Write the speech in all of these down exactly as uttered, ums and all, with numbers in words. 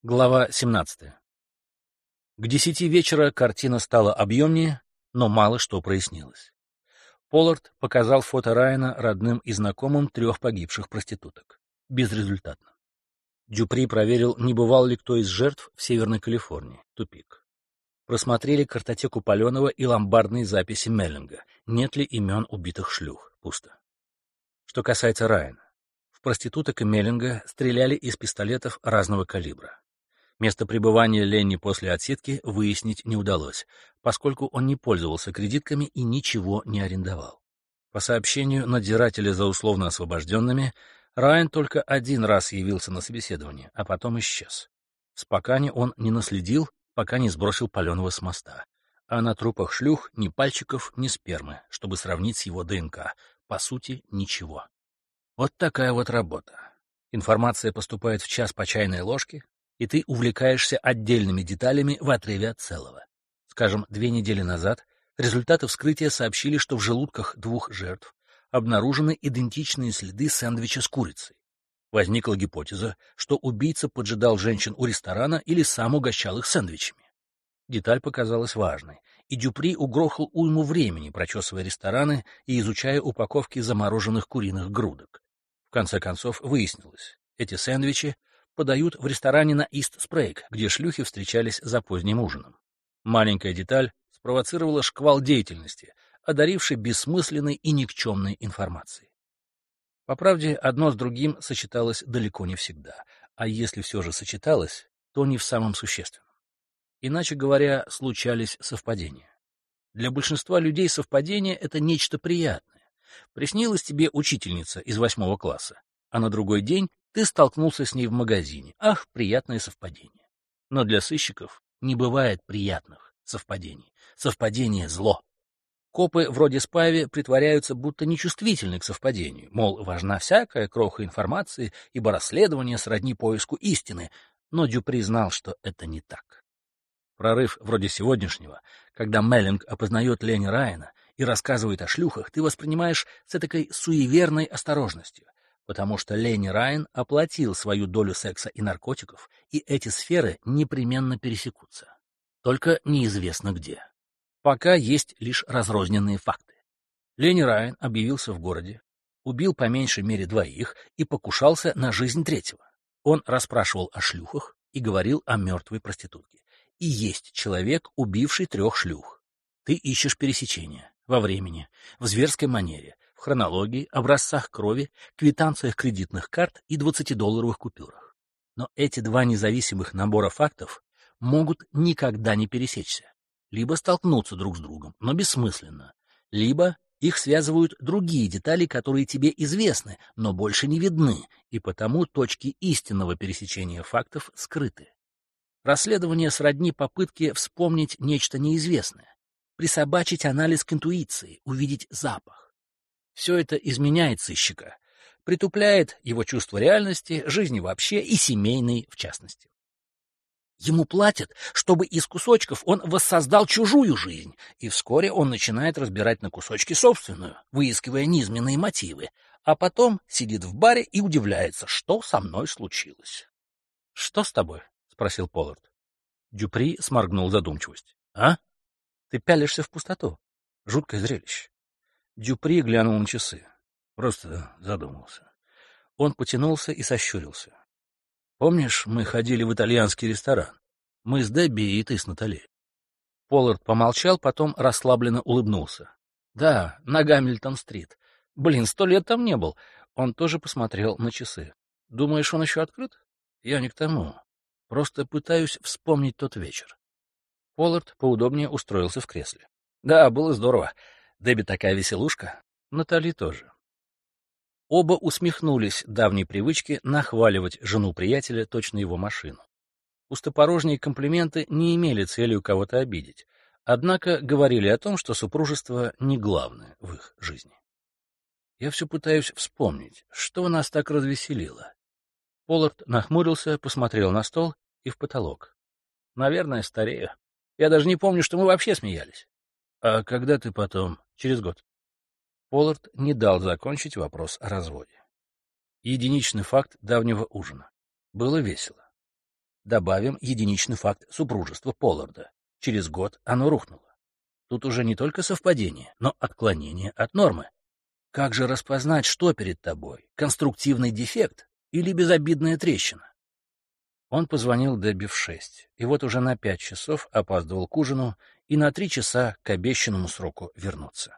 Глава семнадцатая. К десяти вечера картина стала объемнее, но мало что прояснилось. Поллард показал фото Райана родным и знакомым трех погибших проституток. Безрезультатно. Дюпри проверил, не бывал ли кто из жертв в Северной Калифорнии. Тупик. Просмотрели картотеку Паленова и ломбардные записи Меллинга. Нет ли имен убитых шлюх? Пусто. Что касается Райана. В проституток и Меллинга стреляли из пистолетов разного калибра. Место пребывания Ленни после отсидки выяснить не удалось, поскольку он не пользовался кредитками и ничего не арендовал. По сообщению надзирателя за условно освобожденными, Райан только один раз явился на собеседование, а потом исчез. В Спокане он не наследил, пока не сбросил Паленова с моста. А на трупах шлюх ни пальчиков, ни спермы, чтобы сравнить с его ДНК. По сути, ничего. Вот такая вот работа. Информация поступает в час по чайной ложке, и ты увлекаешься отдельными деталями в отрыве от целого. Скажем, две недели назад результаты вскрытия сообщили, что в желудках двух жертв обнаружены идентичные следы сэндвича с курицей. Возникла гипотеза, что убийца поджидал женщин у ресторана или сам угощал их сэндвичами. Деталь показалась важной, и Дюпри угрохал уйму времени, прочесывая рестораны и изучая упаковки замороженных куриных грудок. В конце концов выяснилось, эти сэндвичи подают в ресторане на Ист-Спрейг, где шлюхи встречались за поздним ужином. Маленькая деталь спровоцировала шквал деятельности, одаривший бессмысленной и никчемной информацией. По правде, одно с другим сочеталось далеко не всегда, а если все же сочеталось, то не в самом существенном. Иначе говоря, случались совпадения. Для большинства людей совпадение — это нечто приятное. Приснилась тебе учительница из восьмого класса, а на другой день ты столкнулся с ней в магазине. Ах, приятное совпадение. Но для сыщиков не бывает приятных совпадений. Совпадение — зло. Копы вроде Спайви притворяются, будто нечувствительны к совпадению. Мол, важна всякая кроха информации, ибо расследование сродни поиску истины. Но Дюпри знал, что это не так. Прорыв вроде сегодняшнего, когда Меллинг опознает Ленни Райана и рассказывает о шлюхах, ты воспринимаешь с этакой суеверной осторожностью, потому что Ленни Райан оплатил свою долю секса и наркотиков, и эти сферы непременно пересекутся. Только неизвестно где. Пока есть лишь разрозненные факты. Ленни Райан объявился в городе, убил по меньшей мере двоих и покушался на жизнь третьего. Он расспрашивал о шлюхах и говорил о мертвой проститутке. И есть человек, убивший трех шлюх. Ты ищешь пересечения во времени, в зверской манере, в хронологии, образцах крови, квитанциях кредитных карт и двадцатидолларовых купюрах. Но эти два независимых набора фактов могут никогда не пересечься. Либо столкнуться друг с другом, но бессмысленно, либо их связывают другие детали, которые тебе известны, но больше не видны, и потому точки истинного пересечения фактов скрыты. Расследование сродни попытке вспомнить нечто неизвестное, присобачить анализ к интуиции, увидеть запах. Все это изменяет сыщика, притупляет его чувство реальности, жизни вообще и семейной в частности. Ему платят, чтобы из кусочков он воссоздал чужую жизнь, и вскоре он начинает разбирать на кусочки собственную, выискивая низменные мотивы, а потом сидит в баре и удивляется, что со мной случилось. — Что с тобой? — спросил Поллард. Дюпри сморгнул задумчивость. — А? Ты пялишься в пустоту. Жуткое зрелище. Дюпри глянул на часы. Просто задумался. Он потянулся и сощурился. Помнишь, мы ходили в итальянский ресторан? Мы с Дебби и ты с Натали. Поллард помолчал, потом расслабленно улыбнулся. Да, на Гамильтон-стрит. Блин, сто лет там не был. Он тоже посмотрел на часы. Думаешь, он еще открыт? Я не к тому. Просто пытаюсь вспомнить тот вечер. Поллард поудобнее устроился в кресле. Да, было здорово. Дебби такая веселушка. Натали тоже. Оба усмехнулись давней привычке нахваливать жену приятеля, точно его машину. Пустопорожние комплименты не имели целью кого-то обидеть, однако говорили о том, что супружество не главное в их жизни. Я все пытаюсь вспомнить, что нас так развеселило. Поллард нахмурился, посмотрел на стол и в потолок. Наверное, старею. Я даже не помню, что мы вообще смеялись. А когда ты потом? Через год. Поллард не дал закончить вопрос о разводе. Единичный факт давнего ужина. Было весело. Добавим единичный факт супружества Полларда. Через год оно рухнуло. Тут уже не только совпадение, но отклонение от нормы. Как же распознать, что перед тобой? Конструктивный дефект или безобидная трещина? Он позвонил Дебби в шесть, и вот уже на пять часов опаздывал к ужину и на три часа к обещанному сроку вернуться.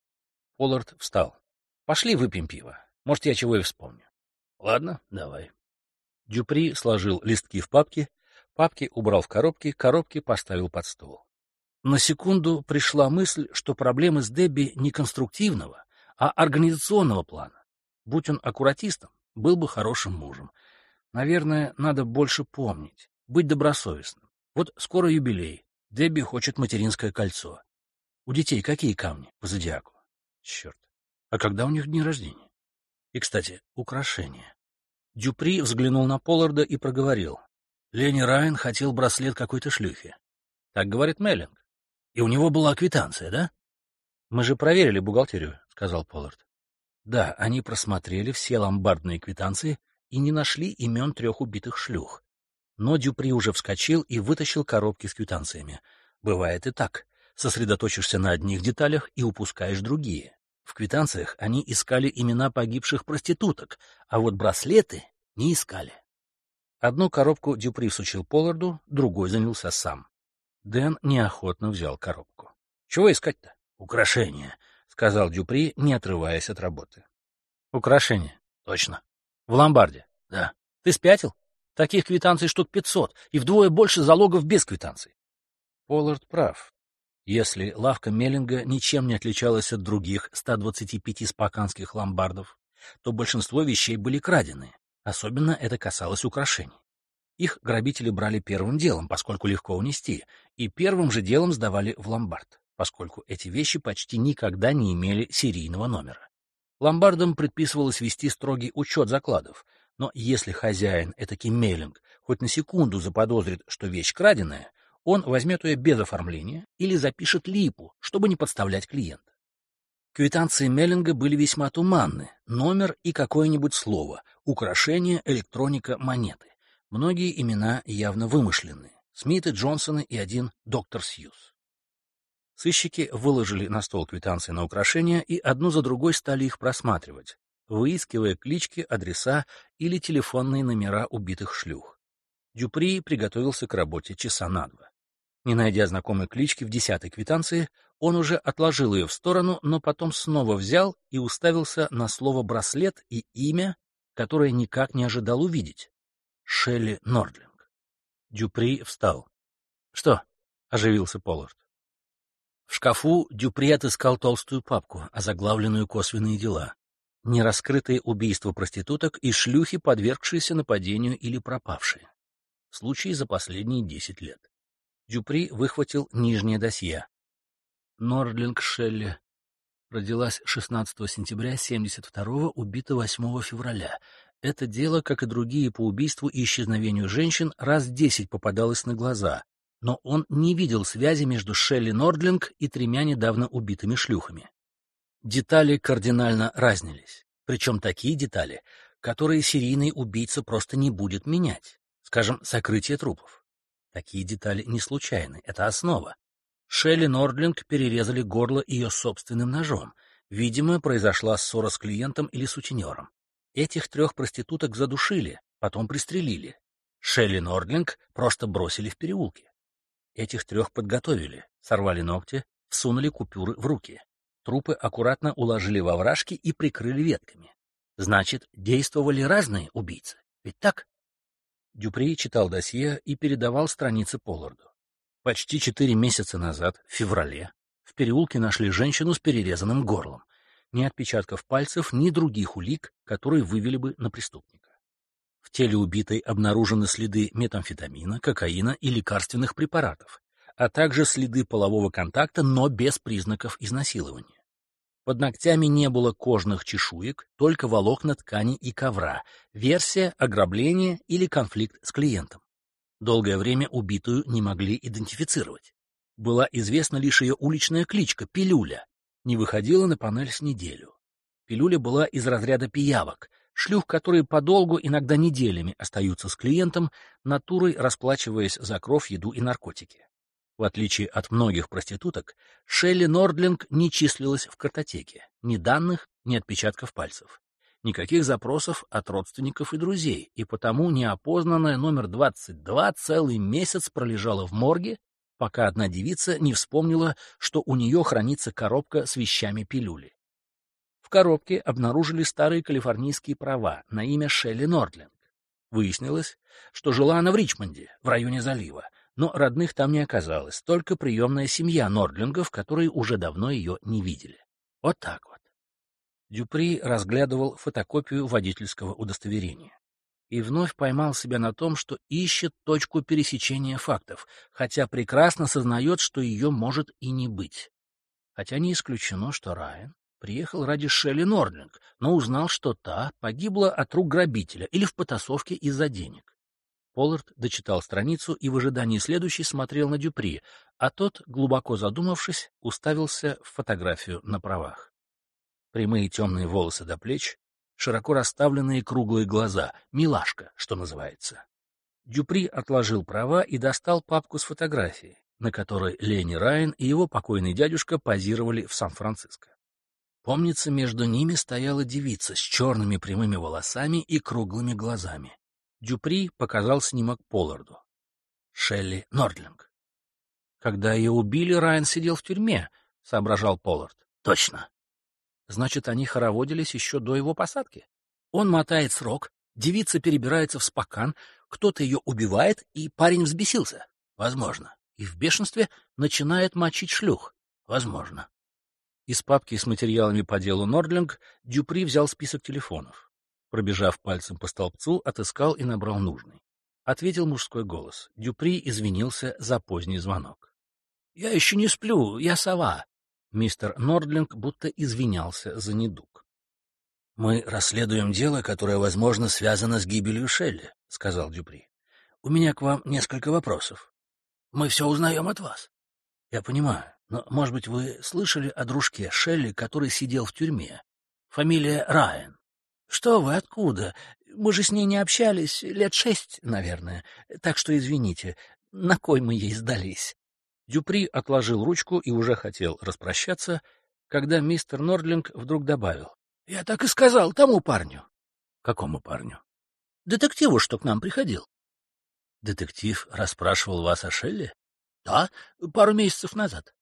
Поллард встал. «Пошли выпьем пиво. Может, я чего и вспомню». «Ладно, давай». Дюпри сложил листки в папки, папки убрал в коробки, коробки поставил под стол. На секунду пришла мысль, что проблемы с Дебби не конструктивного, а организационного плана. Будь он аккуратистом, был бы хорошим мужем. Наверное, надо больше помнить, быть добросовестным. Вот скоро юбилей. Дебби хочет материнское кольцо. У детей какие камни по зодиаку? Черт. А когда у них дни рождения? И, кстати, украшения. Дюпри взглянул на Полларда и проговорил. Ленни Райан хотел браслет какой-то шлюхи. Так говорит Меллинг. И у него была квитанция, да? Мы же проверили бухгалтерию, сказал Поллард. Да, они просмотрели все ломбардные квитанции и не нашли имен трех убитых шлюх. Но Дюпри уже вскочил и вытащил коробки с квитанциями. Бывает и так. Сосредоточишься на одних деталях и упускаешь другие. В квитанциях они искали имена погибших проституток, а вот браслеты не искали. Одну коробку Дюпри всучил Полларду, другой занялся сам. Дэн неохотно взял коробку. — Чего искать-то? — Украшения, — сказал Дюпри, не отрываясь от работы. — Украшения? — Точно. — В ломбарде? — Да. — Ты спятил? Таких квитанций штук пятьсот, и вдвое больше залогов без квитанций. Поллард прав. Если лавка Меллинга ничем не отличалась от других ста двадцати пяти споканских ломбардов, то большинство вещей были крадены. Особенно это касалось украшений. Их грабители брали первым делом, поскольку легко унести, и первым же делом сдавали в ломбард, поскольку эти вещи почти никогда не имели серийного номера. Ломбардам предписывалось вести строгий учет закладов, но если хозяин, этакий Меллинг, хоть на секунду заподозрит, что вещь краденая, он возьмет ее без оформления или запишет липу, чтобы не подставлять клиента. Квитанции Меллинга были весьма туманны, номер и какое-нибудь слово, украшение, электроника, монеты. Многие имена явно вымышленные. Смиты, Джонсоны и один доктор Сьюз. Сыщики выложили на стол квитанции на украшения и одну за другой стали их просматривать, выискивая клички, адреса или телефонные номера убитых шлюх. Дюпри приготовился к работе часа на два. Не найдя знакомой клички в десятой квитанции, он уже отложил ее в сторону, но потом снова взял и уставился на слово «браслет» и имя, которое никак не ожидал увидеть. Шелли Нордлинг. Дюпри встал. — Что? — оживился Поллард. В шкафу Дюпри отыскал толстую папку, озаглавленную «Косвенные дела». Нераскрытые убийства проституток и шлюхи, подвергшиеся нападению или пропавшие. Случаи за последние десять лет. Дюпри выхватил нижнее досье. Нордлинг Шелли. Родилась шестнадцатого сентября семьдесят второго, убита восьмого февраля. Это дело, как и другие по убийству и исчезновению женщин, раз десять попадалось на глаза, но он не видел связи между Шелли Нордлинг и тремя недавно убитыми шлюхами. Детали кардинально разнились, причем такие детали, которые серийный убийца просто не будет менять. Скажем, сокрытие трупов. Такие детали не случайны, это основа. Шелли Нордлинг перерезали горло ее собственным ножом. Видимо, произошла ссора с клиентом или сутенером. Этих трех проституток задушили, потом пристрелили. Шелли Нордлинг просто бросили в переулке. Этих трех подготовили, сорвали ногти, всунули купюры в руки. Трупы аккуратно уложили во овражки и прикрыли ветками. Значит, действовали разные убийцы. Ведь так? Дюпри читал досье и передавал страницы Полларду. Почти четыре месяца назад, в феврале, в переулке нашли женщину с перерезанным горлом. Ни отпечатков пальцев, ни других улик, которые вывели бы на преступника. В теле убитой обнаружены следы метамфетамина, кокаина и лекарственных препаратов, а также следы полового контакта, но без признаков изнасилования. Под ногтями не было кожных чешуек, только волокна ткани и ковра, версия ограбления или конфликт с клиентом. Долгое время убитую не могли идентифицировать. Была известна лишь ее уличная кличка — Пилюля. Не выходила на панель с неделю. Пилюля была из разряда пиявок, шлюх, которые подолгу, иногда неделями, остаются с клиентом, натурой расплачиваясь за кров, еду и наркотики. В отличие от многих проституток, Шелли Нордлинг не числилась в картотеке, ни данных, ни отпечатков пальцев. Никаких запросов от родственников и друзей, и потому неопознанная номер двадцать два целый месяц пролежала в морге, пока одна девица не вспомнила, что у нее хранится коробка с вещами пилюли. В коробке обнаружили старые калифорнийские права на имя Шелли Нордлинг. Выяснилось, что жила она в Ричмонде, в районе залива, но родных там не оказалось, только приемная семья Нордлингов, которые уже давно ее не видели. Вот так вот. Дюпри разглядывал фотокопию водительского удостоверения и вновь поймал себя на том, что ищет точку пересечения фактов, хотя прекрасно сознает, что ее может и не быть. Хотя не исключено, что Райан приехал ради Шелли Нордлинг, но узнал, что та погибла от рук грабителя или в потасовке из-за денег. Поллард дочитал страницу и в ожидании следующей смотрел на Дюпри, а тот, глубоко задумавшись, уставился в фотографию на правах. Прямые темные волосы до плеч, широко расставленные круглые глаза, милашка, что называется. Дюпри отложил права и достал папку с фотографией, на которой Лени Райан и его покойный дядюшка позировали в Сан-Франциско. Помнится, между ними стояла девица с черными прямыми волосами и круглыми глазами. Дюпри показал снимок Полларду. Шелли Нордлинг. Когда ее убили, Райан сидел в тюрьме, — соображал Поллард. Точно. Значит, они хороводились еще до его посадки. Он мотает срок, девица перебирается в Спокан, кто-то ее убивает, и парень взбесился. Возможно. И в бешенстве начинает мочить шлюх. Возможно. Из папки с материалами по делу Нордлинг Дюпри взял список телефонов. Пробежав пальцем по столбцу, отыскал и набрал нужный. Ответил мужской голос. Дюпри извинился за поздний звонок. — Я еще не сплю, я сова. Мистер Нордлинг будто извинялся за недуг. — Мы расследуем дело, которое, возможно, связано с гибелью Шелли, — сказал Дюпри. — У меня к вам несколько вопросов. — Мы все узнаем от вас. — Я понимаю, но, может быть, вы слышали о дружке Шелли, который сидел в тюрьме? Фамилия Райан. — Что вы, откуда? Мы же с ней не общались лет шесть, наверное, так что извините, на кой мы ей сдались? Дюпри отложил ручку и уже хотел распрощаться, когда мистер Нордлинг вдруг добавил. — Я так и сказал тому парню. — Какому парню? — Детективу, что к нам приходил. — Детектив расспрашивал вас о Шелли? — Да, пару месяцев назад.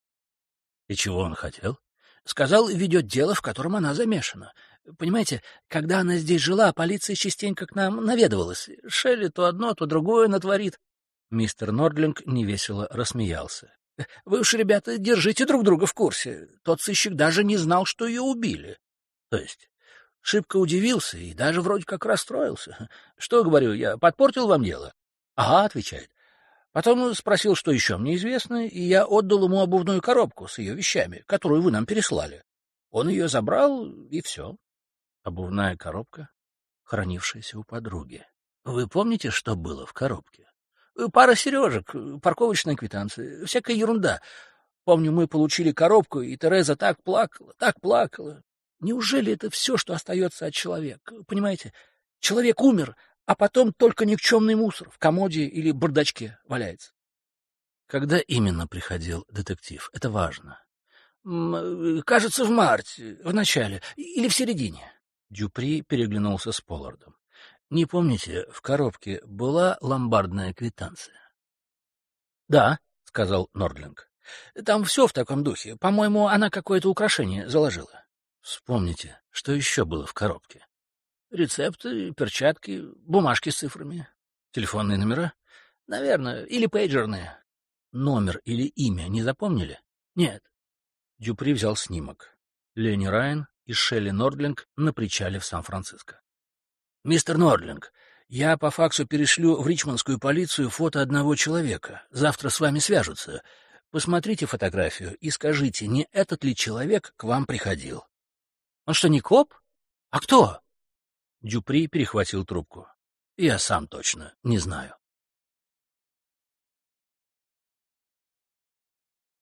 — И чего он хотел? — Сказал, ведет дело, в котором она замешана. Понимаете, когда она здесь жила, полиция частенько к нам наведывалась. Шелли то одно, то другое натворит. Мистер Нордлинг невесело рассмеялся. — Вы уж, ребята, держите друг друга в курсе. Тот сыщик даже не знал, что ее убили. То есть шибко удивился и даже вроде как расстроился. Что, говорю, я подпортил вам дело? — Ага, — отвечает. Потом спросил, что еще мне известно, и я отдал ему обувную коробку с ее вещами, которую вы нам переслали. Он ее забрал, и все. Обувная коробка, хранившаяся у подруги. Вы помните, что было в коробке? Пара сережек, парковочная квитанция, всякая ерунда. Помню, мы получили коробку, и Тереза так плакала, так плакала. Неужели это все, что остается от человека? Понимаете, человек умер, а потом только никчемный мусор в комоде или бардачке валяется. Когда именно приходил детектив? Это важно. Кажется, в марте, в начале или в середине. Дюпри переглянулся с Поллардом. Не помните, в коробке была ломбардная квитанция? — Да, — сказал Нордлинг. — Там все в таком духе. По-моему, она какое-то украшение заложила. — Вспомните, что еще было в коробке? — Рецепты, перчатки, бумажки с цифрами. Телефонные номера? — Наверное, или пейджерные. — Номер или имя не запомнили? — Нет. Дюпри взял снимок. Лени Райан и Шелли Нордлинг на причале в Сан-Франциско. — Мистер Нордлинг, я по факсу перешлю в ричмондскую полицию фото одного человека. Завтра с вами свяжутся. Посмотрите фотографию и скажите, не этот ли человек к вам приходил. — Он что, не коп? А кто? Дюпри перехватил трубку. — Я сам точно не знаю.